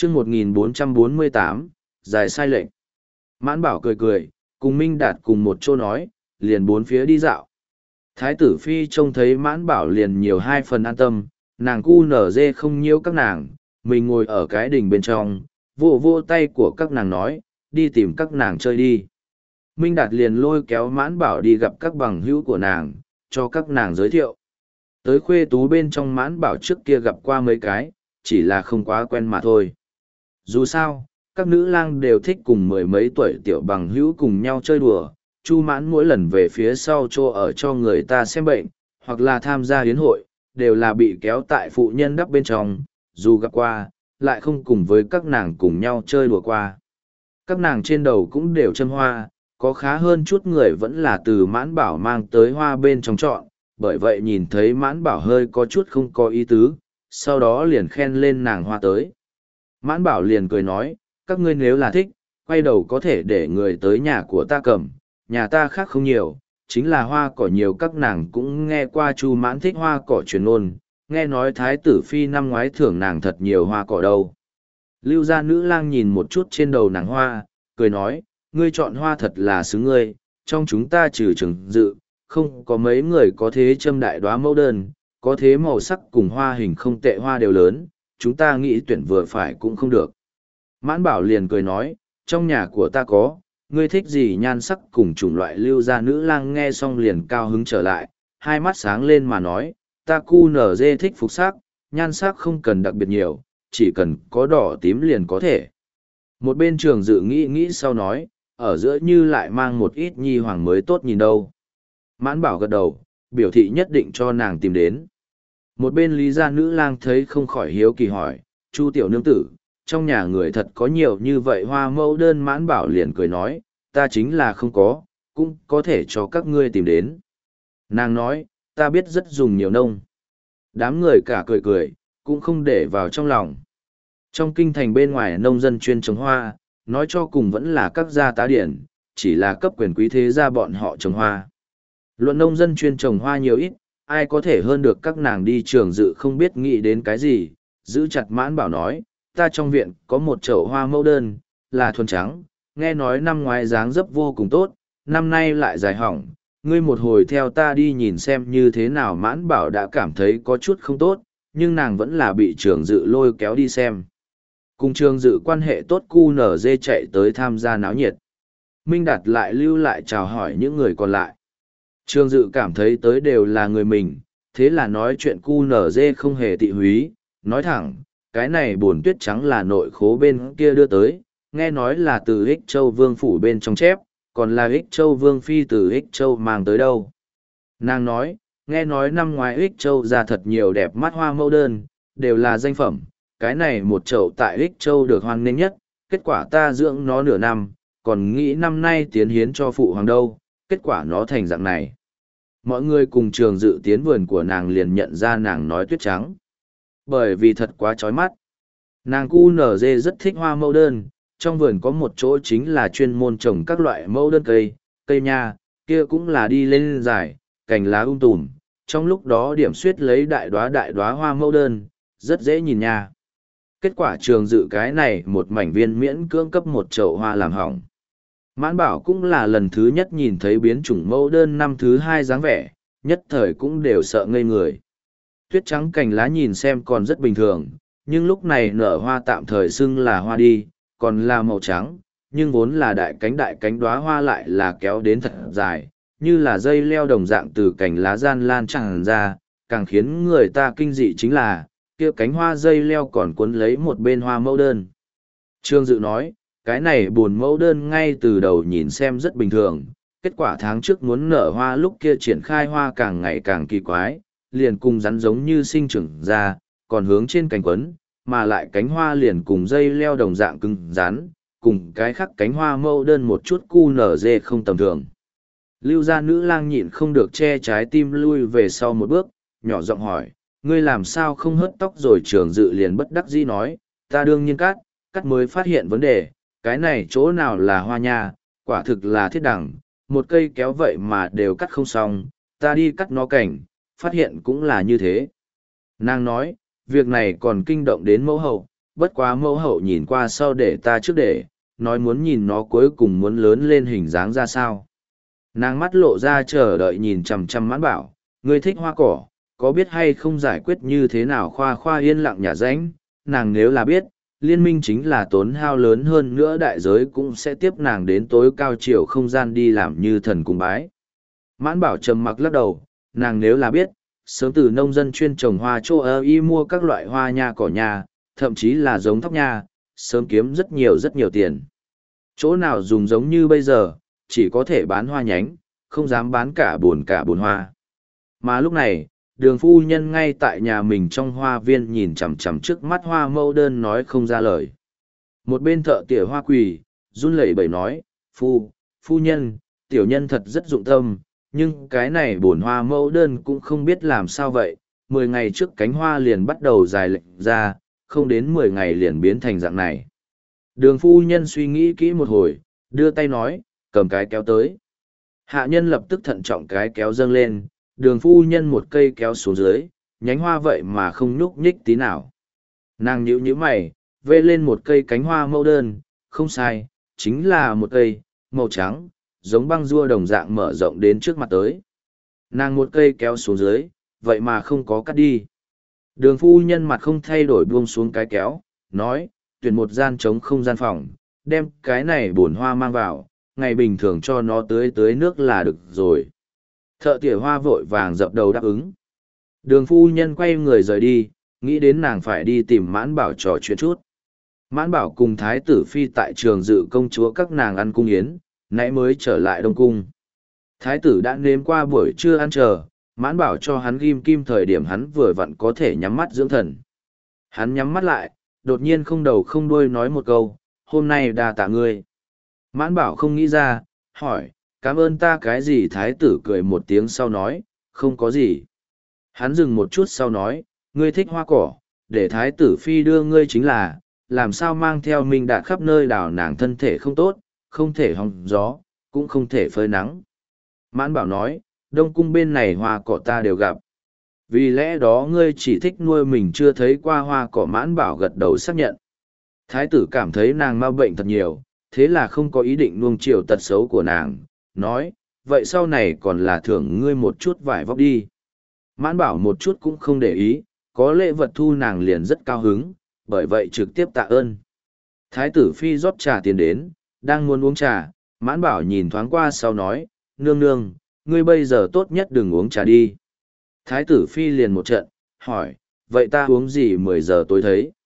chương 1448, dài sai lệnh. Mãn Bảo cười cười, cùng Minh Đạt cùng một chỗ nói, liền bốn phía đi dạo. Thái tử Phi trông thấy Mãn Bảo liền nhiều hai phần an tâm, nàng cu nở dê không nhiễu các nàng, mình ngồi ở cái đình bên trong, vô vô tay của các nàng nói, đi tìm các nàng chơi đi. Minh Đạt liền lôi kéo Mãn Bảo đi gặp các bằng hữu của nàng, cho các nàng giới thiệu. Tới khuê tú bên trong Mãn Bảo trước kia gặp qua mấy cái, chỉ là không quá quen mà thôi. Dù sao, các nữ lang đều thích cùng mười mấy tuổi tiểu bằng hữu cùng nhau chơi đùa. Chu Mãn mỗi lần về phía sau chỗ ở cho người ta xem bệnh, hoặc là tham gia hiến hội, đều là bị kéo tại phụ nhân đắp bên trong, dù gặp qua, lại không cùng với các nàng cùng nhau chơi đùa qua. Các nàng trên đầu cũng đều châm hoa, có khá hơn chút người vẫn là từ Mãn Bảo mang tới hoa bên trong chọn, bởi vậy nhìn thấy Mãn Bảo hơi có chút không có ý tứ, sau đó liền khen lên nàng hoa tới. Mãn Bảo liền cười nói, các ngươi nếu là thích, quay đầu có thể để người tới nhà của ta cầm, nhà ta khác không nhiều, chính là hoa cỏ nhiều. Các nàng cũng nghe qua Chu Mãn thích hoa cỏ truyền ngôn, nghe nói Thái tử Phi năm ngoái thưởng nàng thật nhiều hoa cỏ đâu. Lưu gia nữ lang nhìn một chút trên đầu nàng hoa, cười nói, ngươi chọn hoa thật là xứng ngươi, trong chúng ta trừ Trường Dự, không có mấy người có thế châm đại đóa mẫu đơn, có thế màu sắc cùng hoa hình không tệ hoa đều lớn, chúng ta nghĩ tuyển vừa phải cũng không được. Mãn Bảo liền cười nói, trong nhà của ta có, ngươi thích gì nhan sắc cùng chủng loại. Lưu gia nữ lang nghe xong liền cao hứng trở lại, hai mắt sáng lên mà nói, ta cu nở dê thích phục sắc, nhan sắc không cần đặc biệt nhiều, chỉ cần có đỏ tím liền có thể. Một bên Trường Dự nghĩ sau nói, ở giữa như lại mang một ít nhi hoàng mới tốt nhìn đâu. Mãn Bảo gật đầu, biểu thị nhất định cho nàng tìm đến. Một bên Lý gia nữ lang thấy không khỏi hiếu kỳ hỏi, Chu tiểu nương tử, trong nhà người thật có nhiều như vậy hoa mẫu đơn. Mãn Bảo liền cười nói, ta chính là không có, cũng có thể cho các ngươi tìm đến. Nàng nói, ta biết rất dùng nhiều nông. Đám người cả cười cười, cũng không để vào trong lòng. Trong kinh thành bên ngoài nông dân chuyên trồng hoa, nói cho cùng vẫn là các gia tá điển, chỉ là cấp quyền quý thế gia bọn họ trồng hoa. Luận nông dân chuyên trồng hoa nhiều ít, ai có thể hơn được các nàng. đi Trường Dự không biết nghĩ đến cái gì, giữ chặt Mãn Bảo nói, ta trong viện có một chậu hoa mẫu đơn, là thuần trắng, nghe nói năm ngoái dáng dấp vô cùng tốt, năm nay lại dài hỏng, ngươi một hồi theo ta đi nhìn xem như thế nào. Mãn Bảo đã cảm thấy có chút không tốt, nhưng nàng vẫn là bị Trường Dự lôi kéo đi xem. Cùng Trường Dự quan hệ tốt cu nở dê chạy tới tham gia náo nhiệt. Minh Đạt lại lưu lại chào hỏi những người còn lại. Trường Dự cảm thấy tới đều là người mình, thế là nói chuyện cu nở dê không hề tị húy, nói thẳng, cái này bồn tuyết trắng là nội khố bên kia đưa tới, nghe nói là từ Ích Châu Vương phủ bên trong chép, còn là Ích Châu Vương Phi từ Ích Châu mang tới đâu. Nàng nói, nghe nói năm ngoái Ích Châu ra thật nhiều đẹp mắt hoa mẫu đơn, đều là danh phẩm, cái này một chậu tại Ích Châu được hoan nghênh nhất, kết quả ta dưỡng nó nửa năm, còn nghĩ năm nay tiến hiến cho phụ hoàng đâu, kết quả nó thành dạng này. Mọi người cùng Trường Dự tiến vườn của nàng liền nhận ra nàng nói tuyết trắng. Bởi vì thật quá chói mắt. Nàng cu nở dê rất thích hoa mẫu đơn, trong vườn có một chỗ chính là chuyên môn trồng các loại mẫu đơn cây, cây nha, kia cũng là đi lên dài, cành lá tùm, trong lúc đó điểm xuyết lấy đại đóa hoa mẫu đơn, rất dễ nhìn nha. Kết quả Trường Dự cái này một mảnh viên miễn cưỡng cấp một chậu hoa làm hỏng. Mãn Bảo cũng là lần thứ nhất nhìn thấy biến chủng mẫu đơn năm thứ hai dáng vẻ, nhất thời cũng đều sợ ngây người. Tuyết trắng cành lá nhìn xem còn rất bình thường, nhưng lúc này nở hoa tạm thời xưng là hoa đi, còn là màu trắng, nhưng vốn là đại cánh đóa hoa lại là kéo đến thật dài, như là dây leo đồng dạng từ cành lá gian lan tràn ra, càng khiến người ta kinh dị chính là, kia cánh hoa dây leo còn cuốn lấy một bên hoa mẫu đơn. Trương Dự nói, cái này buồn mẫu đơn ngay từ đầu nhìn xem rất bình thường, kết quả tháng trước muốn nở hoa lúc kia triển khai hoa càng ngày càng kỳ quái, liền cùng rắn giống như sinh trưởng ra, còn hướng trên cành quấn, mà lại cánh hoa liền cùng dây leo đồng dạng cứng rắn, cùng cái khác cánh hoa mẫu đơn một chút cu nở dê không tầm thường. Lưu gia nữ lang nhịn không được che trái tim lui về sau một bước, nhỏ giọng hỏi, ngươi làm sao không hớt tóc rồi? Trường Dự liền bất đắc dĩ nói, ta đương nhiên cắt mới phát hiện vấn đề, cái này chỗ nào là hoa nha, quả thực là thiết đẳng, một cây kéo vậy mà đều cắt không xong, ta đi cắt nó cảnh, phát hiện cũng là như thế. Nàng nói, việc này còn kinh động đến mẫu hậu, bất quá mẫu hậu nhìn qua sau để ta trước để, nói muốn nhìn nó cuối cùng muốn lớn lên hình dáng ra sao. Nàng mắt lộ ra chờ đợi nhìn chằm chằm Mãn Bảo, ngươi thích hoa cỏ, có biết hay không giải quyết như thế nào? Khoa Khoa yên lặng nhả ránh, nàng nếu là biết, liên minh chính là tốn hao lớn hơn nữa đại giới cũng sẽ tiếp nàng đến tối cao chiều không gian đi làm như thần cung bái. Mãn Bảo trầm mặc lắc đầu, nàng nếu là biết, sớm từ nông dân chuyên trồng hoa chỗ y mua các loại hoa nha cỏ nha, thậm chí là giống thóc nha, sớm kiếm rất nhiều tiền. Chỗ nào dùng giống như bây giờ, chỉ có thể bán hoa nhánh, không dám bán cả bồn hoa. Mà lúc này, Đường phu nhân ngay tại nhà mình trong hoa viên nhìn chằm chằm trước mắt hoa mẫu đơn nói không ra lời. Một bên thợ tỉa hoa quỳ, run lẩy bẩy nói, phu nhân, tiểu nhân thật rất dụng tâm, nhưng cái này bổn hoa mẫu đơn cũng không biết làm sao vậy, 10 ngày trước cánh hoa liền bắt đầu dài lệch ra, không đến 10 ngày liền biến thành dạng này. Đường phu nhân suy nghĩ kỹ một hồi, đưa tay nói, cầm cái kéo tới. Hạ nhân lập tức thận trọng cái kéo dâng lên, đường phu nhân một cây kéo xuống dưới, nhánh hoa vậy mà không nhúc nhích tí nào. Nàng nhíu mày, vê lên một cây cánh hoa mẫu đơn, không sai, chính là một cây, màu trắng, giống băng rua đồng dạng mở rộng đến trước mặt tới. Nàng một cây kéo xuống dưới, vậy mà không có cắt đi. Đường phu nhân mặt không thay đổi buông xuống cái kéo, nói, tuyển một gian trống không gian phòng, đem cái này bổn hoa mang vào, ngày bình thường cho nó tưới nước là được rồi. Thợ tỉa hoa vội vàng dập đầu đáp ứng. Đường phu nhân quay người rời đi, nghĩ đến nàng phải đi tìm Mãn Bảo trò chuyện chút. Mãn Bảo cùng Thái tử Phi tại trường dự công chúa các nàng ăn cung yến, nãy mới trở lại Đông Cung. Thái tử đã nếm qua buổi trưa ăn chờ, Mãn Bảo cho hắn ghim kim thời điểm hắn vừa vặn có thể nhắm mắt dưỡng thần. Hắn nhắm mắt lại, đột nhiên không đầu không đuôi nói một câu, hôm nay đa tạ ngươi. Mãn Bảo không nghĩ ra, hỏi, cảm ơn ta cái gì? Thái tử cười một tiếng sau nói, không có gì. Hắn dừng một chút sau nói, ngươi thích hoa cỏ, để Thái tử Phi đưa ngươi chính là, làm sao mang theo Minh Đạt khắp nơi đảo nàng thân thể không tốt, không thể hong gió, cũng không thể phơi nắng. Mãn Bảo nói, Đông Cung bên này hoa cỏ ta đều gặp. Vì lẽ đó ngươi chỉ thích nuôi mình chưa thấy qua hoa cỏ. Mãn Bảo gật đầu xác nhận. Thái tử cảm thấy nàng ma bệnh thật nhiều, thế là không có ý định nuông chiều tật xấu của nàng, nói, vậy sau này còn là thưởng ngươi một chút vải vóc đi. Mãn Bảo một chút cũng không để ý, có lễ vật thu nàng liền rất cao hứng, bởi vậy trực tiếp tạ ơn. Thái tử Phi rót trà tiền đến, đang muốn uống trà, Mãn Bảo nhìn thoáng qua sau nói, nương nương, ngươi bây giờ tốt nhất đừng uống trà đi. Thái tử Phi liền một trận, hỏi, vậy ta uống gì 10 giờ tối thấy?